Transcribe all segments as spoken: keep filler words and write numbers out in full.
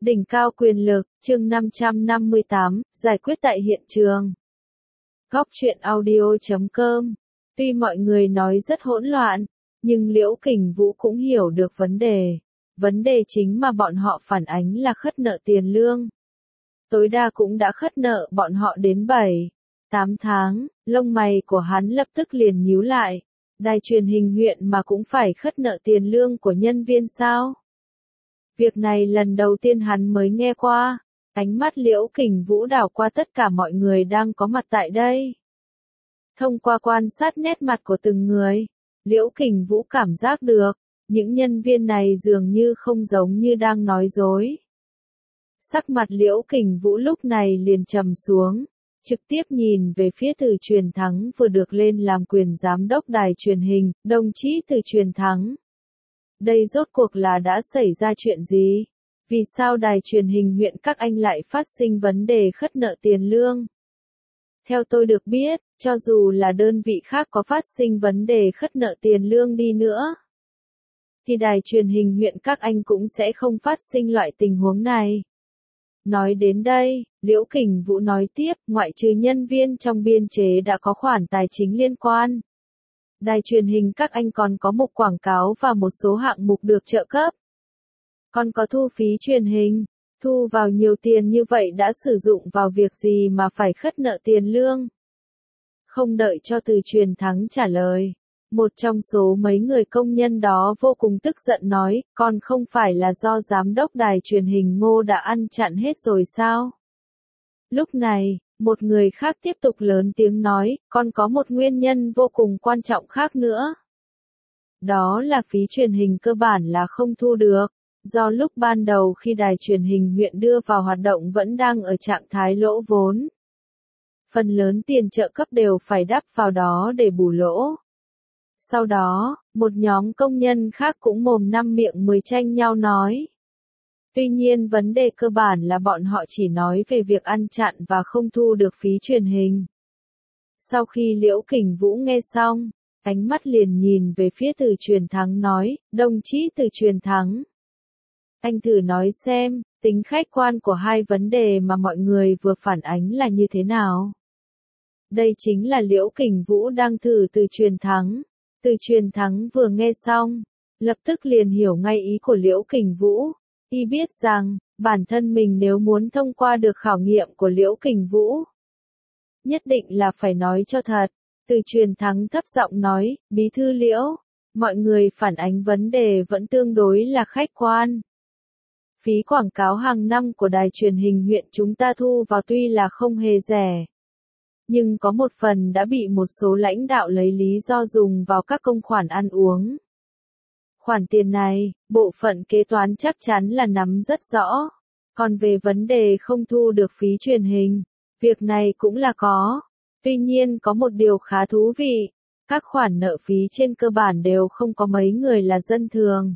Đỉnh cao quyền lực, chương năm trăm năm mươi tám, giải quyết tại hiện trường. Góc truyện audio chấm com. Tuy mọi người nói rất hỗn loạn, nhưng Liễu Kình Vũ cũng hiểu được vấn đề. Vấn đề chính mà bọn họ phản ánh là khất nợ tiền lương. Tối đa cũng đã khất nợ bọn họ đến bảy, tám tháng, lông mày của hắn lập tức liền nhíu lại. Đài truyền hình huyện mà cũng phải khất nợ tiền lương của nhân viên sao? Việc này lần đầu tiên hắn mới nghe qua. Ánh mắt Liễu Kình Vũ đảo qua tất cả mọi người đang có mặt tại đây. Thông qua quan sát nét mặt của từng người, Liễu Kình Vũ cảm giác được, những nhân viên này dường như không giống như đang nói dối. Sắc mặt Liễu Kình Vũ lúc này liền trầm xuống, trực tiếp nhìn về phía Từ Truyền Thắng vừa được lên làm quyền giám đốc đài truyền hình, đồng chí Từ Truyền Thắng. Đây rốt cuộc là đã xảy ra chuyện gì? Vì sao đài truyền hình huyện các anh lại phát sinh vấn đề khất nợ tiền lương? Theo tôi được biết, cho dù là đơn vị khác có phát sinh vấn đề khất nợ tiền lương đi nữa, thì đài truyền hình huyện các anh cũng sẽ không phát sinh loại tình huống này. Nói đến đây, Liễu Kình Vũ nói tiếp, ngoại trừ nhân viên trong biên chế đã có khoản tài chính liên quan. Đài truyền hình các anh còn có mục quảng cáo và một số hạng mục được trợ cấp. Còn có thu phí truyền hình, thu vào nhiều tiền như vậy đã sử dụng vào việc gì mà phải khất nợ tiền lương? Không đợi cho Từ Truyền Thắng trả lời, một trong số mấy người công nhân đó vô cùng tức giận nói, còn không phải là do giám đốc đài truyền hình Ngô đã ăn chặn hết rồi sao? Lúc này, một người khác tiếp tục lớn tiếng nói, còn có một nguyên nhân vô cùng quan trọng khác nữa. Đó là phí truyền hình cơ bản là không thu được, do lúc ban đầu khi đài truyền hình huyện đưa vào hoạt động vẫn đang ở trạng thái lỗ vốn. Phần lớn tiền trợ cấp đều phải đắp vào đó để bù lỗ. Sau đó, một nhóm công nhân khác cũng mồm năm miệng mười tranh nhau nói. Tuy nhiên vấn đề cơ bản là bọn họ chỉ nói về việc ăn chặn và không thu được phí truyền hình. Sau khi Liễu Kình Vũ nghe xong, ánh mắt liền nhìn về phía Từ Truyền Thắng nói, đồng chí Từ Truyền Thắng. Anh thử nói xem, tính khách quan của hai vấn đề mà mọi người vừa phản ánh là như thế nào? Đây chính là Liễu Kình Vũ đang thử Từ Truyền Thắng. Từ Truyền Thắng vừa nghe xong, lập tức liền hiểu ngay ý của Liễu Kình Vũ. Y biết rằng, bản thân mình nếu muốn thông qua được khảo nghiệm của Liễu Kình Vũ, nhất định là phải nói cho thật. Từ Truyền Thắng thấp giọng nói, Bí thư Liễu, mọi người phản ánh vấn đề vẫn tương đối là khách quan. Phí quảng cáo hàng năm của đài truyền hình huyện chúng ta thu vào tuy là không hề rẻ, nhưng có một phần đã bị một số lãnh đạo lấy lý do dùng vào các công khoản ăn uống. Khoản tiền này, bộ phận kế toán chắc chắn là nắm rất rõ. Còn về vấn đề không thu được phí truyền hình, việc này cũng là có. Tuy nhiên có một điều khá thú vị, các khoản nợ phí trên cơ bản đều không có mấy người là dân thường.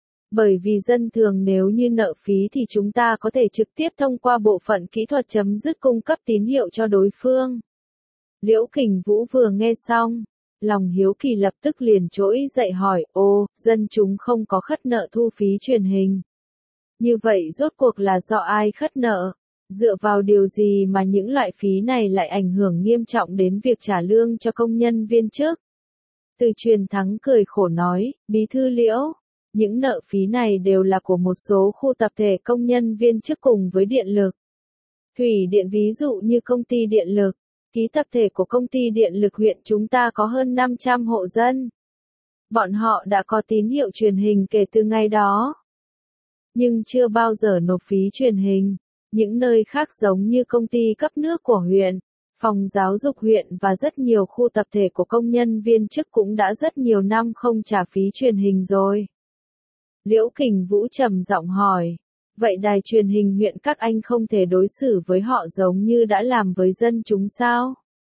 Bởi vì dân thường nếu như nợ phí thì chúng ta có thể trực tiếp thông qua bộ phận kỹ thuật chấm dứt cung cấp tín hiệu cho đối phương. Liễu Kình Vũ vừa nghe xong, lòng hiếu kỳ lập tức liền trỗi dậy hỏi, ô, dân chúng không có khất nợ thu phí truyền hình. Như vậy rốt cuộc là do ai khất nợ? Dựa vào điều gì mà những loại phí này lại ảnh hưởng nghiêm trọng đến việc trả lương cho công nhân viên chức? Từ Truyền Thắng cười khổ nói, Bí thư Liễu, những nợ phí này đều là của một số khu tập thể công nhân viên chức cùng với điện lực. Thủy điện ví dụ như công ty điện lực. Ký tập thể của công ty điện lực huyện chúng ta có hơn năm trăm hộ dân. Bọn họ đã có tín hiệu truyền hình kể từ ngày đó, nhưng chưa bao giờ nộp phí truyền hình. Những nơi khác giống như công ty cấp nước của huyện, phòng giáo dục huyện và rất nhiều khu tập thể của công nhân viên chức cũng đã rất nhiều năm không trả phí truyền hình rồi. Liễu Kình Vũ trầm giọng hỏi. Vậy đài truyền hình huyện các anh không thể đối xử với họ giống như đã làm với dân chúng sao?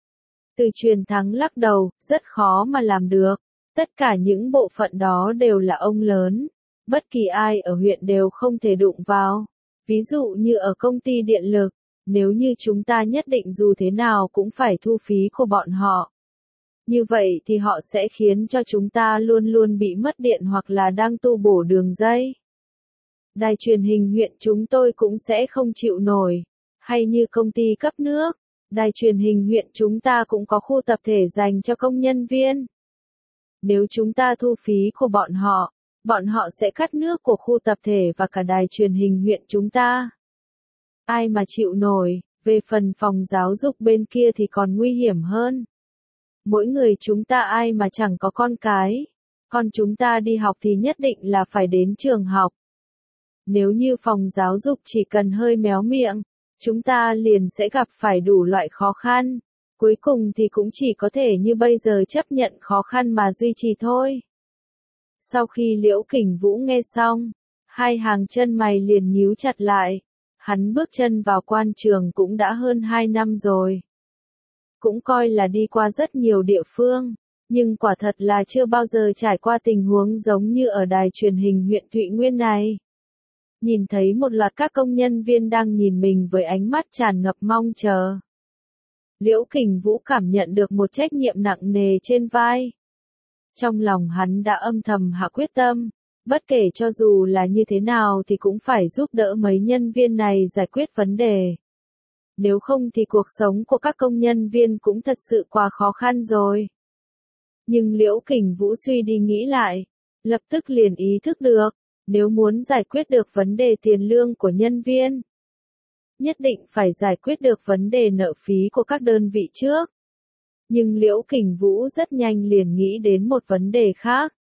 Từ Truyền Thắng lắc đầu, rất khó mà làm được. Tất cả những bộ phận đó đều là ông lớn. Bất kỳ ai ở huyện đều không thể đụng vào. Ví dụ như ở công ty điện lực, nếu như chúng ta nhất định dù thế nào cũng phải thu phí của bọn họ. Như vậy thì họ sẽ khiến cho chúng ta luôn luôn bị mất điện hoặc là đang tu bổ đường dây. đài truyền hình huyện chúng tôi cũng sẽ không chịu nổi. Hay như công ty cấp nước, đài truyền hình huyện chúng ta cũng có khu tập thể dành cho công nhân viên. Nếu chúng ta thu phí của bọn họ, bọn họ sẽ cắt nước của khu tập thể và cả đài truyền hình huyện chúng ta. Ai mà chịu nổi, về phần phòng giáo dục bên kia thì còn nguy hiểm hơn. Mỗi người chúng ta ai mà chẳng có con cái, con chúng ta đi học thì nhất định là phải đến trường học. Nếu như phòng giáo dục chỉ cần hơi méo miệng, chúng ta liền sẽ gặp phải đủ loại khó khăn. Cuối cùng thì cũng chỉ có thể như bây giờ chấp nhận khó khăn mà duy trì thôi. Sau khi Liễu Kình Vũ nghe xong, hai hàng chân mày liền nhíu chặt lại. Hắn bước chân vào quan trường cũng đã hơn hai năm rồi. Cũng coi là đi qua rất nhiều địa phương, nhưng quả thật là chưa bao giờ trải qua tình huống giống như ở đài truyền hình huyện Thụy Nguyên này. Nhìn thấy một loạt các công nhân viên đang nhìn mình với ánh mắt tràn ngập mong chờ. Liễu Kình Vũ cảm nhận được một trách nhiệm nặng nề trên vai. Trong lòng hắn đã âm thầm hạ quyết tâm, bất kể cho dù là như thế nào thì cũng phải giúp đỡ mấy nhân viên này giải quyết vấn đề. Nếu không thì cuộc sống của các công nhân viên cũng thật sự quá khó khăn rồi. Nhưng Liễu Kình Vũ suy đi nghĩ lại, lập tức liền ý thức được, nếu muốn giải quyết được vấn đề tiền lương của nhân viên, nhất định phải giải quyết được vấn đề nợ phí của các đơn vị trước. Nhưng Liễu Kình Vũ rất nhanh liền nghĩ đến một vấn đề khác.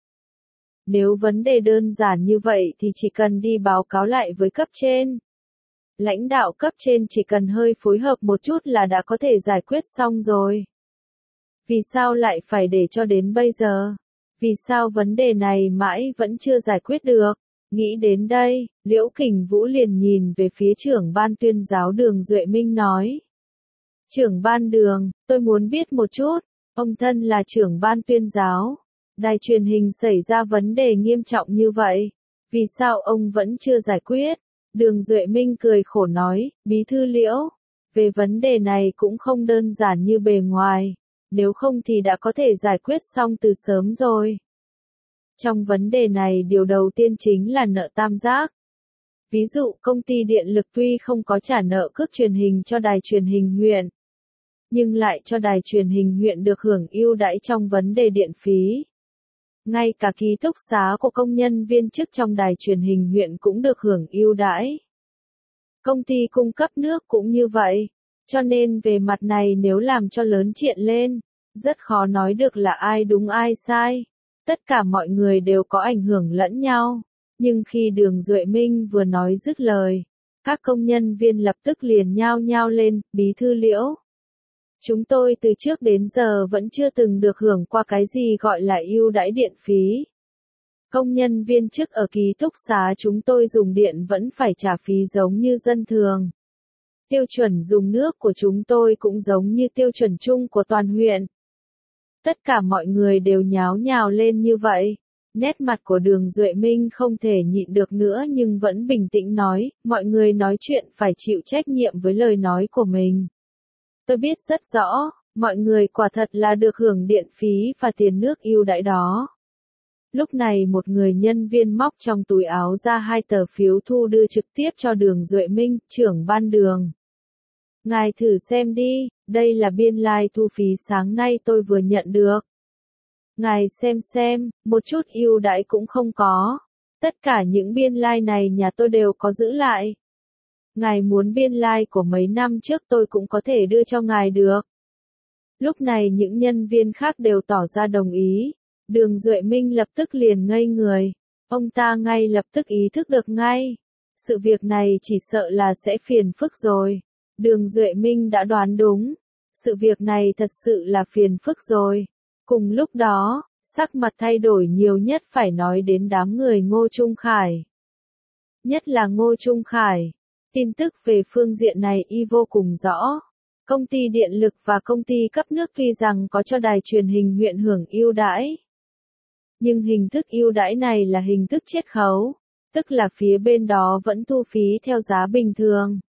Nếu vấn đề đơn giản như vậy thì chỉ cần đi báo cáo lại với cấp trên. Lãnh đạo cấp trên chỉ cần hơi phối hợp một chút là đã có thể giải quyết xong rồi. Vì sao lại phải để cho đến bây giờ? Vì sao vấn đề này mãi vẫn chưa giải quyết được? Nghĩ đến đây, Liễu Kình Vũ liền nhìn về phía trưởng ban tuyên giáo Đường Duệ Minh nói. Trưởng ban Đường, tôi muốn biết một chút, ông thân là trưởng ban tuyên giáo. Đài truyền hình xảy ra vấn đề nghiêm trọng như vậy, vì sao ông vẫn chưa giải quyết? Đường Duệ Minh cười khổ nói, bí thư Liễu, về vấn đề này cũng không đơn giản như bề ngoài, nếu không thì đã có thể giải quyết xong từ sớm rồi. Trong vấn đề này điều đầu tiên chính là nợ tam giác. Ví dụ công ty điện lực tuy không có trả nợ cước truyền hình cho đài truyền hình huyện, nhưng lại cho đài truyền hình huyện được hưởng ưu đãi trong vấn đề điện phí. Ngay cả ký túc xá của công nhân viên chức trong đài truyền hình huyện cũng được hưởng ưu đãi. Công ty cung cấp nước cũng như vậy, cho nên về mặt này nếu làm cho lớn chuyện lên, rất khó nói được là ai đúng ai sai. Tất cả mọi người đều có ảnh hưởng lẫn nhau, nhưng khi Đường Duệ Minh vừa nói dứt lời, các công nhân viên lập tức liền nhao nhao lên, bí thư Liễu. Chúng tôi từ trước đến giờ vẫn chưa từng được hưởng qua cái gì gọi là ưu đãi điện phí. Công nhân viên chức ở ký túc xá chúng tôi dùng điện vẫn phải trả phí giống như dân thường. Tiêu chuẩn dùng nước của chúng tôi cũng giống như tiêu chuẩn chung của toàn huyện. Tất cả mọi người đều nháo nhào lên như vậy. Nét mặt của Đường Duệ Minh không thể nhịn được nữa nhưng vẫn bình tĩnh nói, mọi người nói chuyện phải chịu trách nhiệm với lời nói của mình. Tôi biết rất rõ, mọi người quả thật là được hưởng điện phí và tiền nước ưu đãi đó. Lúc này một người nhân viên móc trong túi áo ra hai tờ phiếu thu đưa trực tiếp cho Đường Duệ Minh, trưởng ban Đường. Ngài thử xem đi, đây là biên lai thu phí sáng nay tôi vừa nhận được. Ngài xem xem, một chút ưu đãi cũng không có. Tất cả những biên lai này nhà tôi đều có giữ lại. Ngài muốn biên lai của mấy năm trước tôi cũng có thể đưa cho ngài được. Lúc này những nhân viên khác đều tỏ ra đồng ý. Đường Duệ Minh lập tức liền ngây người. Ông ta ngay lập tức ý thức được ngay. Sự việc này chỉ sợ là sẽ phiền phức rồi. Đường Duệ Minh đã đoán đúng. Sự việc này thật sự là phiền phức rồi. Cùng lúc đó, sắc mặt thay đổi nhiều nhất phải nói đến đám người Ngô Trung Khải. Nhất là Ngô Trung Khải. Tin tức về phương diện này y vô cùng rõ. Công ty điện lực và công ty cấp nước tuy rằng có cho đài truyền hình huyện hưởng ưu đãi, nhưng hình thức ưu đãi này là hình thức chiết khấu, tức là phía bên đó vẫn thu phí theo giá bình thường.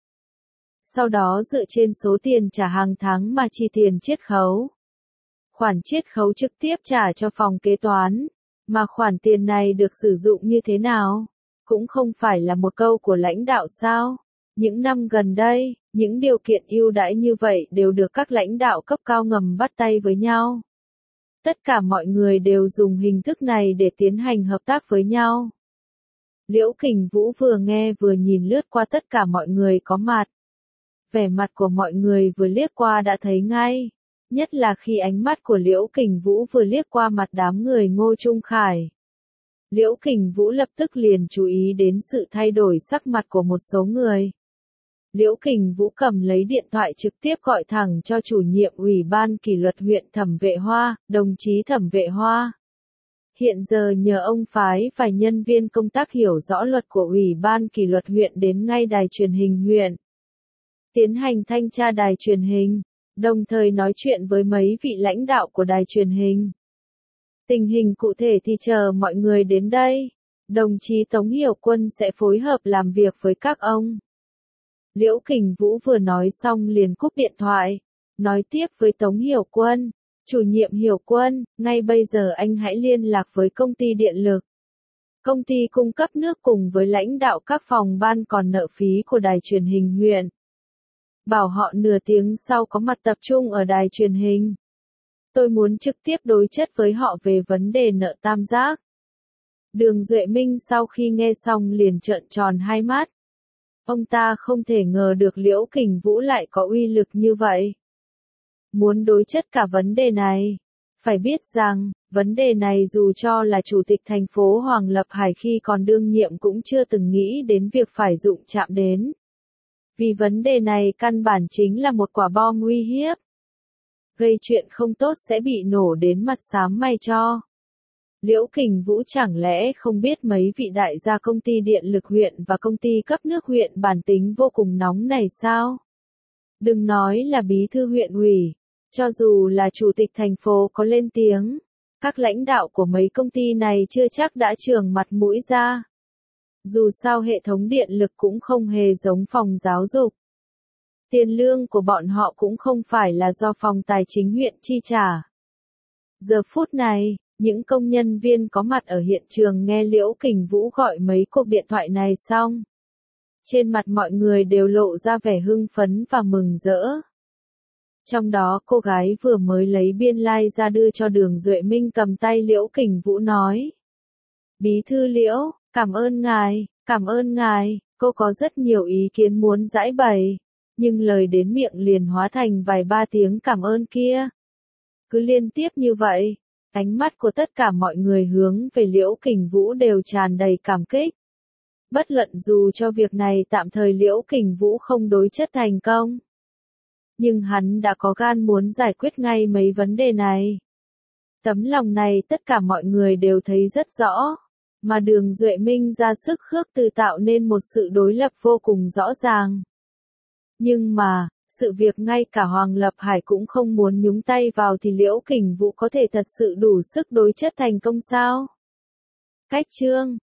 Sau đó dựa trên số tiền trả hàng tháng mà chi tiền chiết khấu. Khoản chiết khấu trực tiếp trả cho phòng kế toán, mà khoản tiền này được sử dụng như thế nào? cũng không phải là một câu của lãnh đạo sao? Những năm gần đây, những điều kiện ưu đãi như vậy đều được các lãnh đạo cấp cao ngầm bắt tay với nhau. Tất cả mọi người đều dùng hình thức này để tiến hành hợp tác với nhau. Liễu Kình Vũ vừa nghe vừa nhìn lướt qua tất cả mọi người có mặt. Vẻ mặt của mọi người vừa liếc qua đã thấy ngay. Nhất là khi ánh mắt của Liễu Kình Vũ vừa liếc qua mặt đám người Ngô Trung Khải. Liễu Kình Vũ lập tức liền chú ý đến sự thay đổi sắc mặt của một số người. Liễu Kình Vũ cầm lấy điện thoại trực tiếp gọi thẳng cho chủ nhiệm Ủy ban kỷ luật huyện Thẩm Vệ Hoa, đồng chí Thẩm Vệ Hoa. Hiện giờ nhờ ông phái vài nhân viên công tác hiểu rõ luật của Ủy ban kỷ luật huyện đến ngay đài truyền hình huyện. Tiến hành thanh tra đài truyền hình, đồng thời nói chuyện với mấy vị lãnh đạo của đài truyền hình. Tình hình cụ thể thì chờ mọi người đến đây. Đồng chí Tống Hiểu Quân sẽ phối hợp làm việc với các ông. Liễu Kình Vũ vừa nói xong liền cúp điện thoại. Nói tiếp với Tống Hiểu Quân. Chủ nhiệm Hiểu Quân, ngay bây giờ anh hãy liên lạc với công ty điện lực. Công ty cung cấp nước cùng với lãnh đạo các phòng ban còn nợ phí của đài truyền hình huyện. Bảo họ nửa tiếng sau có mặt tập trung ở đài truyền hình. Tôi muốn trực tiếp đối chất với họ về vấn đề nợ tam giác. Đường Duệ Minh sau khi nghe xong liền trợn tròn hai mắt. Ông ta không thể ngờ được Liễu Kình Vũ lại có uy lực như vậy. Muốn đối chất cả vấn đề này. Phải biết rằng, vấn đề này dù cho là chủ tịch thành phố Hoàng Lập Hải khi còn đương nhiệm cũng chưa từng nghĩ đến việc phải dụng chạm đến. Vì vấn đề này căn bản chính là một quả bom uy hiếp. Gây chuyện không tốt sẽ bị nổ đến mặt xám mày cho. Liễu Kình Vũ chẳng lẽ không biết mấy vị đại gia công ty điện lực huyện và công ty cấp nước huyện bản tính vô cùng nóng này sao? Đừng nói là bí thư huyện ủy, cho dù là chủ tịch thành phố có lên tiếng, các lãnh đạo của mấy công ty này chưa chắc đã trường mặt mũi ra. Dù sao hệ thống điện lực cũng không hề giống phòng giáo dục. Tiền lương của bọn họ cũng không phải là do phòng tài chính huyện chi trả. Giờ phút này, những công nhân viên có mặt ở hiện trường nghe Liễu Kình Vũ gọi mấy cuộc điện thoại này xong. Trên mặt mọi người đều lộ ra vẻ hưng phấn và mừng rỡ. Trong đó cô gái vừa mới lấy biên lai like ra đưa cho Đường Duệ Minh cầm tay Liễu Kình Vũ nói. Bí thư Liễu, cảm ơn ngài, cảm ơn ngài, cô có rất nhiều ý kiến muốn giải bày. Nhưng lời đến miệng liền hóa thành vài ba tiếng cảm ơn kia. Cứ liên tiếp như vậy, ánh mắt của tất cả mọi người hướng về Liễu Kình Vũ đều tràn đầy cảm kích. Bất luận dù cho việc này tạm thời Liễu Kình Vũ không đối chất thành công. Nhưng hắn đã có gan muốn giải quyết ngay mấy vấn đề này. Tấm lòng này tất cả mọi người đều thấy rất rõ. Mà Đường Duệ Minh ra sức khước từ tạo nên một sự đối lập vô cùng rõ ràng. Nhưng mà, sự việc ngay cả Hoàng Lập Hải cũng không muốn nhúng tay vào thì Liễu Kình Vũ có thể thật sự đủ sức đối chất thành công sao? Cách chương